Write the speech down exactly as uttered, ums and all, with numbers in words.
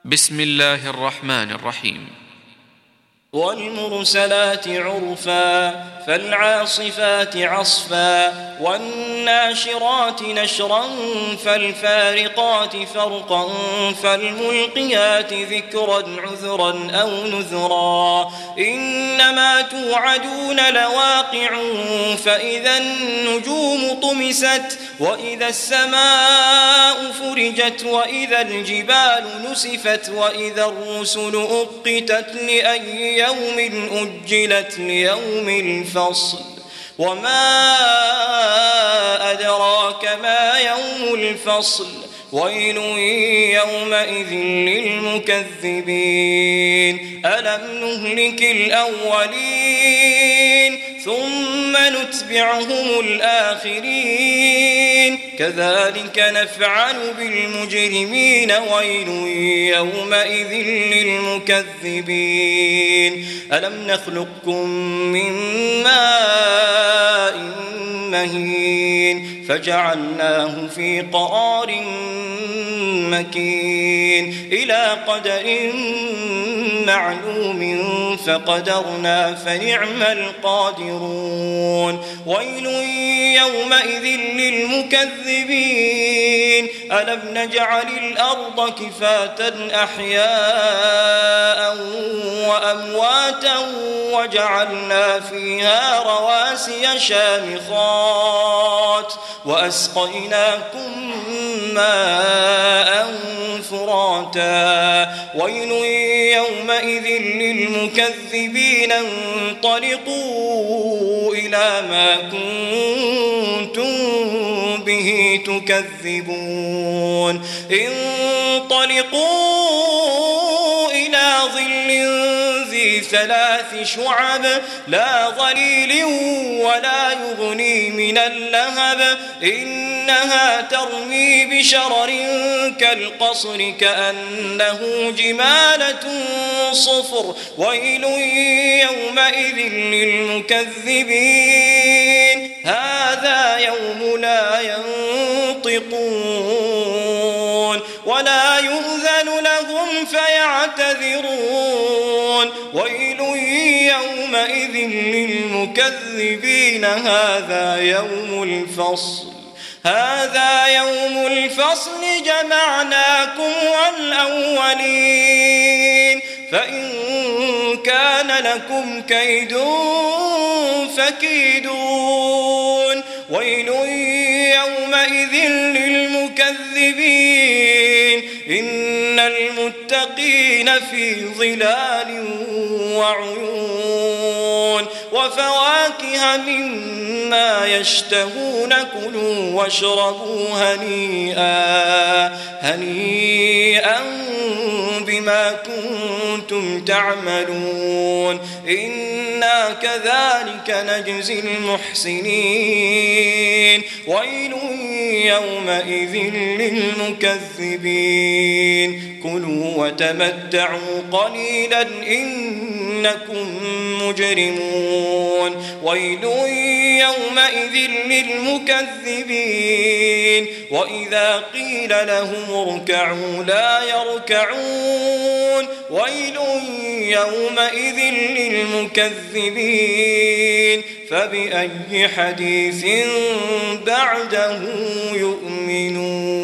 بسم الله الرحمن الرحيم. والمرسلات عرفا فالعاصفات عصفا والناشرات نشرا فالفارقات فرقا فالملقيات ذكرا عذرا أو نذرا إنما توعدون لواقع فإذا النجوم طمست وإذا السماء فرجت وإذا الجبال نسفت وإذا الرسل أقتت لأي يوم أجلت ليوم الفصل وما أدراك ما يوم الفصل ويل يومئذ للمكذبين ألم نهلك الأولين ثم نتبعهم الآخرين كذلك نفعل بالمجرمين ويل يومئذ للمكذبين ألم نخلقكم من ماء مهين فجعلناه في قرار مكين إلى قدر معلوم فقدرنا فنعم القادرون ويل يومئذ للمكذبين ألم نجعل الأرض كفاة أحياء وأمواتا وجعلنا فيها رواسي شامخات وأسقيناكم ماء فراتا ويل يومئذ للمكذبين انطلقوا إلى ما كنتم به تكذبون انطلقوا إلى ظل ذي ثلاث شعب لا ظليل ولا يغني من اللهب إنها ترمي بشرر كالقصر كأنه جمالة صفر ويل يومئذ للمكذبين هذا يوم لا ينطقون ولا يؤذن لهم فيعتذرون ويل يومئذ للمكذبين هذا يوم الفصل هذا يوم الفصل جمعناكم والأولين فإن كان لكم كيد فكيدون ويل يومئذ للمكذبين إن المتقين في ظلال وعيون وفواكه مما يشتهون كلوا واشربوا هنيئا هنيئا بما كنتم تعملون إنا كذلك نجزي المحسنين ويل يومئذ للمكذبين كلوا وتمتعوا قليلا إنكم مجرمون ويل يومئذ للمكذبين وإذا قيل لهم اركعوا لا يركعون ويل يومئذ للمكذبين فبأي حديث بعده يؤمنون.